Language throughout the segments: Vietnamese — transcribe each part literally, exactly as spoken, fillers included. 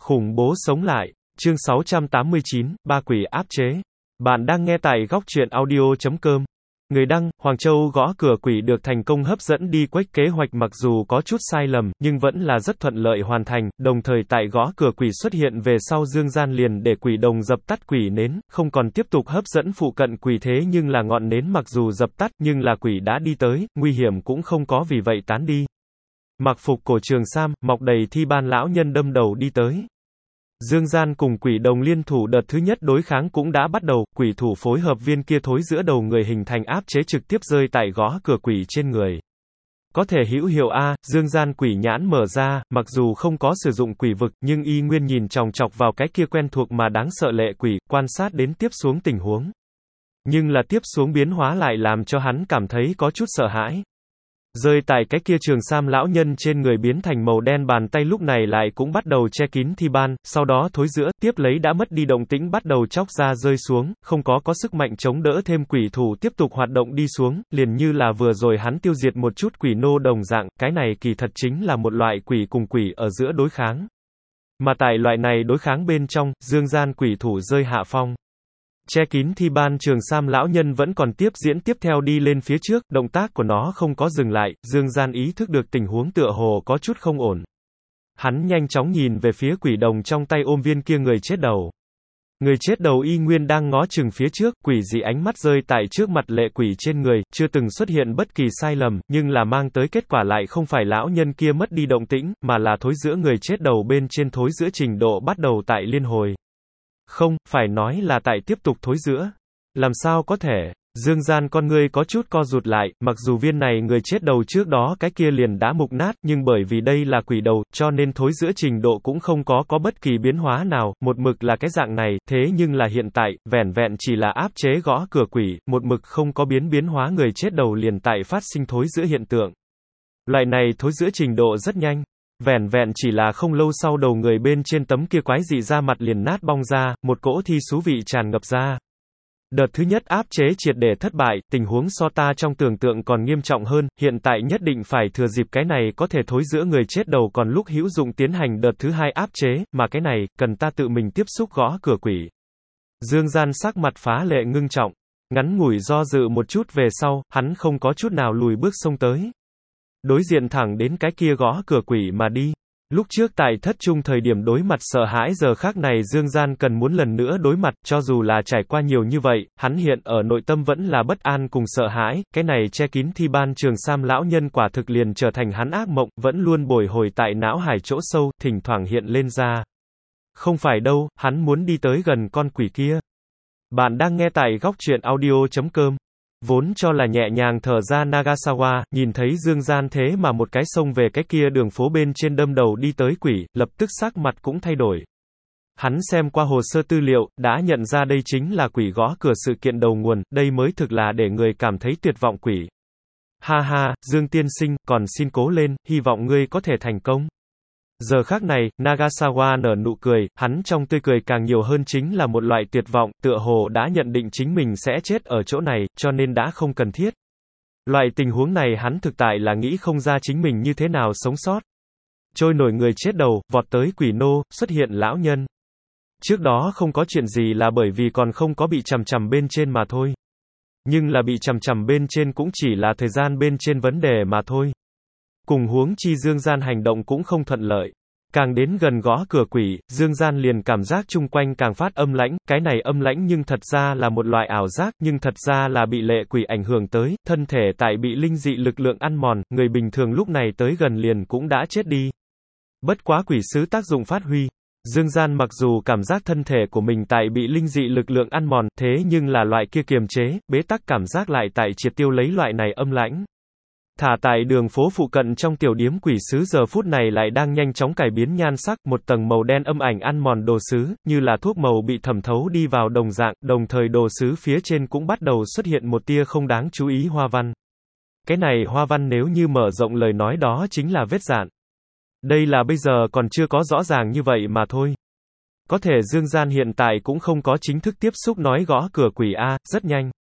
Khủng bố sống lại. Chương sáu trăm tám mươi chín, ba quỷ áp chế. Bạn đang nghe tại góc truyện audio chấm com. Người đăng, Hoàng Châu gõ cửa quỷ được thành công hấp dẫn đi quách kế hoạch mặc dù có chút sai lầm, nhưng vẫn là rất thuận lợi hoàn thành, đồng thời tại gõ cửa quỷ xuất hiện về sau Dương Gian liền để quỷ đồng dập tắt quỷ nến, không còn tiếp tục hấp dẫn phụ cận quỷ thế nhưng là ngọn nến mặc dù dập tắt, nhưng là quỷ đã đi tới, nguy hiểm cũng không có vì vậy tán đi. Mặc phục cổ trường sam, mọc đầy thi ban lão nhân đâm đầu đi tới. Dương Gian cùng quỷ đồng liên thủ đợt thứ nhất đối kháng cũng đã bắt đầu, quỷ thủ phối hợp viên kia thối giữa đầu người hình thành áp chế trực tiếp rơi tại gõ cửa quỷ trên người. Có thể hữu hiệu A, Dương Gian quỷ nhãn mở ra, mặc dù không có sử dụng quỷ vực, nhưng y nguyên nhìn chòng chọc vào cái kia quen thuộc mà đáng sợ lệ quỷ, quan sát đến tiếp xuống tình huống. Nhưng là tiếp xuống biến hóa lại làm cho hắn cảm thấy có chút sợ hãi. Rơi tại cái kia trường sam lão nhân trên người biến thành màu đen bàn tay lúc này lại cũng bắt đầu che kín thi ban, sau đó thối giữa, tiếp lấy đã mất đi động tĩnh bắt đầu chóc ra rơi xuống, không có có sức mạnh chống đỡ thêm quỷ thủ tiếp tục hoạt động đi xuống, liền như là vừa rồi hắn tiêu diệt một chút quỷ nô đồng dạng, cái này kỳ thật chính là một loại quỷ cùng quỷ ở giữa đối kháng. Mà tại loại này đối kháng bên trong, Dương Gian quỷ thủ rơi hạ phong. Che kín thi ban trường sam lão nhân vẫn còn tiếp diễn tiếp theo đi lên phía trước, động tác của nó không có dừng lại, Dương Gian ý thức được tình huống tựa hồ có chút không ổn. Hắn nhanh chóng nhìn về phía quỷ đồng trong tay ôm viên kia người chết đầu. Người chết đầu y nguyên đang ngó chừng phía trước, quỷ dị ánh mắt rơi tại trước mặt lệ quỷ trên người, chưa từng xuất hiện bất kỳ sai lầm, nhưng là mang tới kết quả lại không phải lão nhân kia mất đi động tĩnh, mà là thối giữa người chết đầu bên trên thối giữa trình độ bắt đầu tại liên hồi. Không, phải nói là tại tiếp tục thối giữa. Làm sao có thể? Dương Gian con ngươi có chút co rụt lại, mặc dù viên này người chết đầu trước đó cái kia liền đã mục nát, nhưng bởi vì đây là quỷ đầu, cho nên thối giữa trình độ cũng không có có bất kỳ biến hóa nào, một mực là cái dạng này, thế nhưng là hiện tại, vẻn vẹn chỉ là áp chế gõ cửa quỷ, một mực không có biến biến hóa người chết đầu liền tại phát sinh thối giữa hiện tượng. Loại này thối giữa trình độ rất nhanh. Vẻn vẹn chỉ là không lâu sau đầu người bên trên tấm kia quái dị da mặt liền nát bong ra, một cỗ thi xú vị tràn ngập ra. Đợt thứ nhất áp chế triệt để thất bại, tình huống so ta trong tưởng tượng còn nghiêm trọng hơn, hiện tại nhất định phải thừa dịp cái này có thể thối giữa người chết đầu còn lúc hữu dụng tiến hành đợt thứ hai áp chế, mà cái này, cần ta tự mình tiếp xúc gõ cửa quỷ. Dương Gian sắc mặt phá lệ ngưng trọng, ngắn ngủi do dự một chút về sau, hắn không có chút nào lùi bước xông tới. Đối diện thẳng đến cái kia gõ cửa quỷ mà đi. Lúc trước tại thất trung thời điểm đối mặt sợ hãi giờ khác này Dương Gian cần muốn lần nữa đối mặt, cho dù là trải qua nhiều như vậy, hắn hiện ở nội tâm vẫn là bất an cùng sợ hãi, cái này che kín thi ban trường sam lão nhân quả thực liền trở thành hắn ác mộng, vẫn luôn bồi hồi tại não hải chỗ sâu, thỉnh thoảng hiện lên ra. Không phải đâu, hắn muốn đi tới gần con quỷ kia. Bạn đang nghe tại góc truyện audio chấm com. Vốn cho là nhẹ nhàng thở ra Nagasawa, nhìn thấy Dương Gian thế mà một cái xông về cái kia đường phố bên trên đâm đầu đi tới quỷ, lập tức sắc mặt cũng thay đổi. Hắn xem qua hồ sơ tư liệu, đã nhận ra đây chính là quỷ gõ cửa sự kiện đầu nguồn, đây mới thực là để người cảm thấy tuyệt vọng quỷ. Ha ha, Dương tiên sinh, còn xin cố lên, hy vọng ngươi có thể thành công. Giờ khác này, Nagasawa nở nụ cười, hắn trong tươi cười càng nhiều hơn chính là một loại tuyệt vọng, tựa hồ đã nhận định chính mình sẽ chết ở chỗ này, cho nên đã không cần thiết. Loại tình huống này hắn thực tại là nghĩ không ra chính mình như thế nào sống sót. Trôi nổi người chết đầu, vọt tới quỷ nô, xuất hiện lão nhân. Trước đó không có chuyện gì là bởi vì còn không có bị chằm chằm bên trên mà thôi. Nhưng là bị chằm chằm bên trên cũng chỉ là thời gian bên trên vấn đề mà thôi. Cùng huống chi Dương Gian hành động cũng không thuận lợi. Càng đến gần gõ cửa quỷ, Dương Gian liền cảm giác chung quanh càng phát âm lãnh, cái này âm lãnh nhưng thật ra là một loại ảo giác, nhưng thật ra là bị lệ quỷ ảnh hưởng tới, thân thể tại bị linh dị lực lượng ăn mòn, người bình thường lúc này tới gần liền cũng đã chết đi. Bất quá quỷ sứ tác dụng phát huy. Dương Gian mặc dù cảm giác thân thể của mình tại bị linh dị lực lượng ăn mòn, thế nhưng là loại kia kiềm chế, bế tắc cảm giác lại tại triệt tiêu lấy loại này âm lãnh. Thả tại đường phố phụ cận trong tiểu điếm quỷ sứ giờ phút này lại đang nhanh chóng cải biến nhan sắc, một tầng màu đen âm ảnh ăn mòn đồ sứ, như là thuốc màu bị thẩm thấu đi vào đồng dạng, đồng thời đồ sứ phía trên cũng bắt đầu xuất hiện một tia không đáng chú ý hoa văn. Cái này hoa văn nếu như mở rộng lời nói đó chính là vết dạn. Đây là bây giờ còn chưa có rõ ràng như vậy mà thôi. Có thể Dương Gian hiện tại cũng không có chính thức tiếp xúc nói gõ cửa quỷ A, rất nhanh.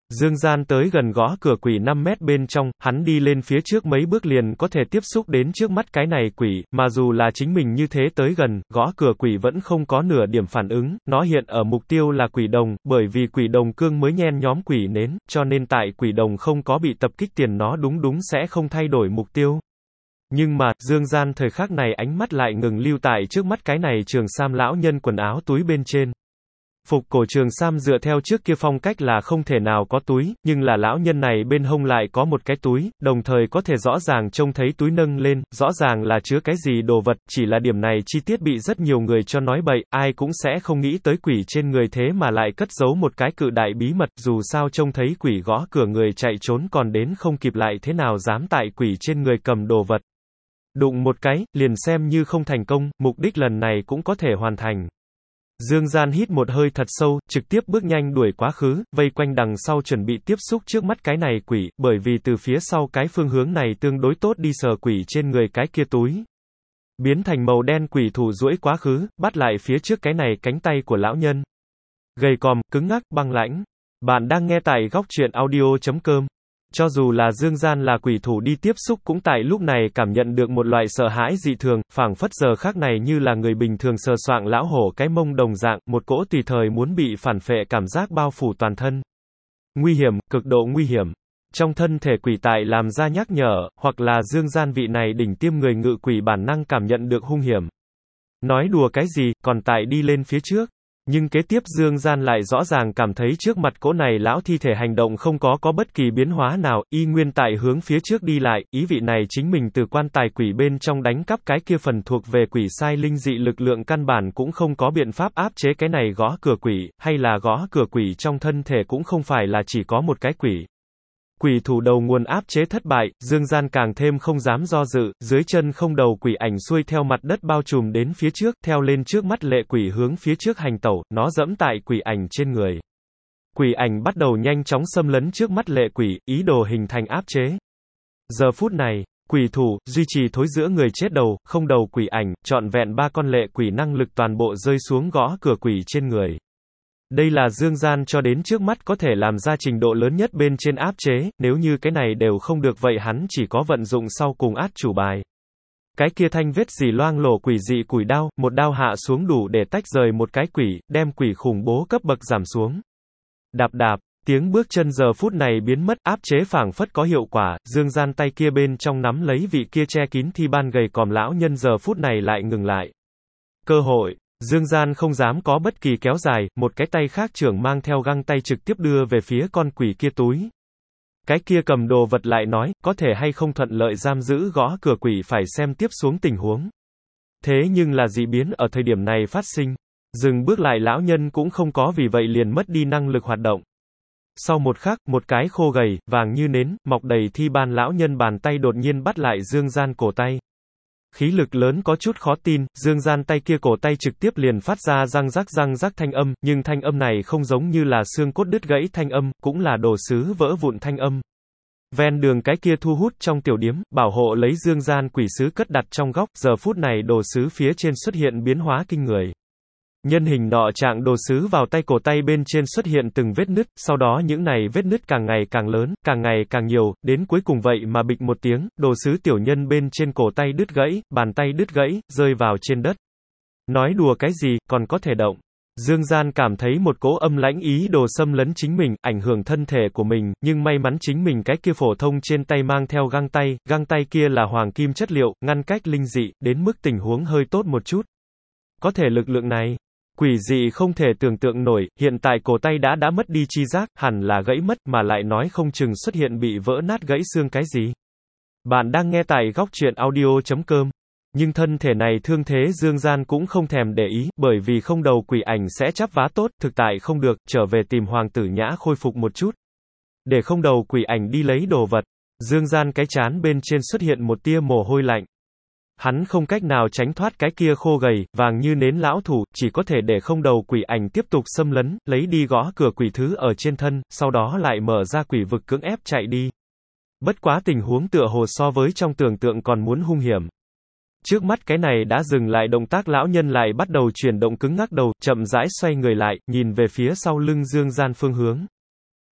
Dương Gian tới gần gõ cửa quỷ năm mét bên trong, hắn đi lên phía trước mấy bước liền có thể tiếp xúc đến trước mắt cái này quỷ, mà dù là chính mình như thế tới gần, gõ cửa quỷ vẫn không có nửa điểm phản ứng, nó hiện ở mục tiêu là quỷ đồng, bởi vì quỷ đồng cương mới nhen nhóm quỷ nến, cho nên tại quỷ đồng không có bị tập kích tiền nó đúng đúng sẽ không thay đổi mục tiêu. Nhưng mà, Dương Gian thời khắc này ánh mắt lại ngừng lưu tại trước mắt cái này trường sam lão nhân quần áo túi bên trên. Phục cổ trường sam dựa theo trước kia phong cách là không thể nào có túi, nhưng là lão nhân này bên hông lại có một cái túi, đồng thời có thể rõ ràng trông thấy túi nâng lên, rõ ràng là chứa cái gì đồ vật, chỉ là điểm này chi tiết bị rất nhiều người cho nói bậy, ai cũng sẽ không nghĩ tới quỷ trên người thế mà lại cất giấu một cái cự đại bí mật, dù sao trông thấy quỷ gõ cửa người chạy trốn còn đến không kịp lại thế nào dám tại quỷ trên người cầm đồ vật. Đụng một cái, liền xem như không thành công, mục đích lần này cũng có thể hoàn thành. Dương Gian hít một hơi thật sâu, trực tiếp bước nhanh đuổi quá khứ, vây quanh đằng sau chuẩn bị tiếp xúc trước mắt cái này quỷ, bởi vì từ phía sau cái phương hướng này tương đối tốt đi sờ quỷ trên người cái kia túi. Biến thành màu đen quỷ thủ duỗi quá khứ, bắt lại phía trước cái này cánh tay của lão nhân. Gầy còm, cứng ngắc, băng lãnh. Bạn đang nghe tại góc truyện audio chấm com. Cho dù là Dương Gian là quỷ thủ đi tiếp xúc cũng tại lúc này cảm nhận được một loại sợ hãi dị thường, phảng phất giờ khắc này như là người bình thường sờ soạng lão hổ cái mông đồng dạng, một cỗ tùy thời muốn bị phản phệ cảm giác bao phủ toàn thân. Nguy hiểm, cực độ nguy hiểm. Trong thân thể quỷ tại làm ra nhắc nhở, hoặc là Dương Gian vị này đỉnh tiêm người ngự quỷ bản năng cảm nhận được hung hiểm. Nói đùa cái gì, còn tại đi lên phía trước. Nhưng kế tiếp Dương Gian lại rõ ràng cảm thấy trước mặt cỗ này lão thi thể hành động không có có bất kỳ biến hóa nào, y nguyên tại hướng phía trước đi lại, ý vị này chính mình từ quan tài quỷ bên trong đánh cắp cái kia phần thuộc về quỷ sai linh dị lực lượng căn bản cũng không có biện pháp áp chế cái này gõ cửa quỷ, hay là gõ cửa quỷ trong thân thể cũng không phải là chỉ có một cái quỷ. Quỷ thủ đầu nguồn áp chế thất bại, Dương Gian càng thêm không dám do dự, dưới chân không đầu quỷ ảnh xuôi theo mặt đất bao trùm đến phía trước, theo lên trước mắt lệ quỷ hướng phía trước hành tẩu, nó dẫm tại quỷ ảnh trên người. Quỷ ảnh bắt đầu nhanh chóng xâm lấn trước mắt lệ quỷ, ý đồ hình thành áp chế. Giờ phút này, quỷ thủ, duy trì thối giữa người chết đầu, không đầu quỷ ảnh, trọn vẹn ba con lệ quỷ năng lực toàn bộ rơi xuống gõ cửa quỷ trên người. Đây là Dương Gian cho đến trước mắt có thể làm ra trình độ lớn nhất bên trên áp chế, nếu như cái này đều không được vậy hắn chỉ có vận dụng sau cùng át chủ bài. Cái kia thanh vết dỉ loang lổ quỷ dị quỷ đao, một đao hạ xuống đủ để tách rời một cái quỷ, đem quỷ khủng bố cấp bậc giảm xuống. Đạp đạp, tiếng bước chân giờ phút này biến mất, áp chế phảng phất có hiệu quả, Dương Gian tay kia bên trong nắm lấy vị kia che kín thi ban gầy còm lão nhân giờ phút này lại ngừng lại. Cơ hội. Dương Gian không dám có bất kỳ kéo dài, một cái tay khác trưởng mang theo găng tay trực tiếp đưa về phía con quỷ kia túi. Cái kia cầm đồ vật lại nói, có thể hay không thuận lợi giam giữ gõ cửa quỷ phải xem tiếp xuống tình huống. Thế nhưng là dị biến ở thời điểm này phát sinh. Dừng bước lại lão nhân cũng không có vì vậy liền mất đi năng lực hoạt động. Sau một khắc, một cái khô gầy, vàng như nến, mọc đầy thi ban lão nhân bàn tay đột nhiên bắt lại Dương Gian cổ tay. Khí lực lớn có chút khó tin, Dương Gian tay kia cổ tay trực tiếp liền phát ra răng rắc răng rắc thanh âm, nhưng thanh âm này không giống như là xương cốt đứt gãy thanh âm, cũng là đồ sứ vỡ vụn thanh âm. Ven đường cái kia thu hút trong tiểu điếm, bảo hộ lấy Dương Gian quỷ sứ cất đặt trong góc, giờ phút này đồ sứ phía trên xuất hiện biến hóa kinh người. Nhân hình nọ trạng đồ sứ vào tay cổ tay bên trên xuất hiện từng vết nứt, sau đó những này vết nứt càng ngày càng lớn, càng ngày càng nhiều, đến cuối cùng vậy mà bịch một tiếng, đồ sứ tiểu nhân bên trên cổ tay đứt gãy, bàn tay đứt gãy, rơi vào trên đất. Nói đùa cái gì, còn có thể động. Dương Gian cảm thấy một cỗ âm lãnh ý đồ xâm lấn chính mình, ảnh hưởng thân thể của mình, nhưng may mắn chính mình cái kia phổ thông trên tay mang theo găng tay, găng tay kia là hoàng kim chất liệu, ngăn cách linh dị, đến mức tình huống hơi tốt một chút. Có thể lực lượng này, quỷ dị không thể tưởng tượng nổi, hiện tại cổ tay đã đã mất đi chi giác, hẳn là gãy mất mà lại nói không chừng xuất hiện bị vỡ nát gãy xương cái gì. Bạn đang nghe tại góc truyện audio chấm com. Nhưng thân thể này thương thế Dương Gian cũng không thèm để ý, bởi vì không đầu quỷ ảnh sẽ chắp vá tốt, thực tại không được, trở về tìm Hoàng tử Nhã khôi phục một chút. Để không đầu quỷ ảnh đi lấy đồ vật, Dương Gian cái chán bên trên xuất hiện một tia mồ hôi lạnh. Hắn không cách nào tránh thoát cái kia khô gầy, vàng như nến lão thủ, chỉ có thể để không đầu quỷ ảnh tiếp tục xâm lấn, lấy đi gõ cửa quỷ thứ ở trên thân, sau đó lại mở ra quỷ vực cưỡng ép chạy đi. Bất quá tình huống tựa hồ so với trong tưởng tượng còn muốn hung hiểm. Trước mắt cái này đã dừng lại động tác lão nhân lại bắt đầu chuyển động cứng ngắc đầu, chậm rãi xoay người lại, nhìn về phía sau lưng Dương Gian phương hướng.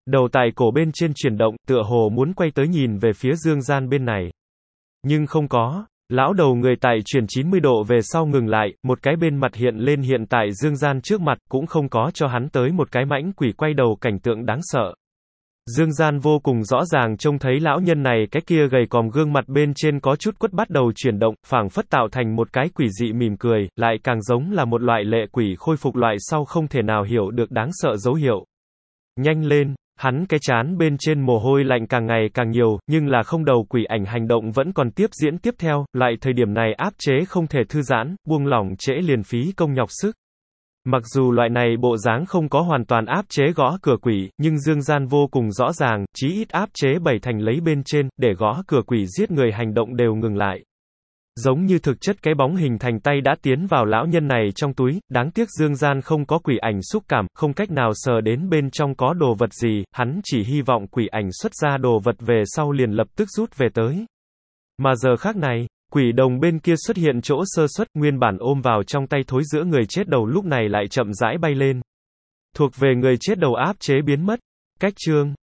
Đầu tại cổ bên trên chuyển động, tựa hồ muốn quay tới nhìn về phía Dương Gian bên này. Nhưng không có. Lão đầu người tại chuyển chín mươi độ về sau ngừng lại, một cái bên mặt hiện lên hiện tại Dương Gian trước mặt, cũng không có cho hắn tới một cái mãnh quỷ quay đầu cảnh tượng đáng sợ. Dương Gian vô cùng rõ ràng trông thấy lão nhân này cái kia gầy còm gương mặt bên trên có chút quất bắt đầu chuyển động, phảng phất tạo thành một cái quỷ dị mỉm cười, lại càng giống là một loại lệ quỷ khôi phục loại sau không thể nào hiểu được đáng sợ dấu hiệu. Nhanh lên! Hắn cái chán bên trên mồ hôi lạnh càng ngày càng nhiều, nhưng là không đầu quỷ ảnh hành động vẫn còn tiếp diễn tiếp theo, loại thời điểm này áp chế không thể thư giãn, buông lỏng trễ liền phí công nhọc sức. Mặc dù loại này bộ dáng không có hoàn toàn áp chế gõ cửa quỷ, nhưng Dương Gian vô cùng rõ ràng, chí ít áp chế bảy thành lấy bên trên, để gõ cửa quỷ giết người hành động đều ngừng lại. Giống như thực chất cái bóng hình thành tay đã tiến vào lão nhân này trong túi, đáng tiếc Dương Gian không có quỷ ảnh xúc cảm, không cách nào sờ đến bên trong có đồ vật gì, hắn chỉ hy vọng quỷ ảnh xuất ra đồ vật về sau liền lập tức rút về tới. Mà giờ khác này, quỷ đồng bên kia xuất hiện chỗ sơ suất, nguyên bản ôm vào trong tay thối giữa người chết đầu lúc này lại chậm rãi bay lên. Thuộc về người chết đầu áp chế biến mất. Cách chương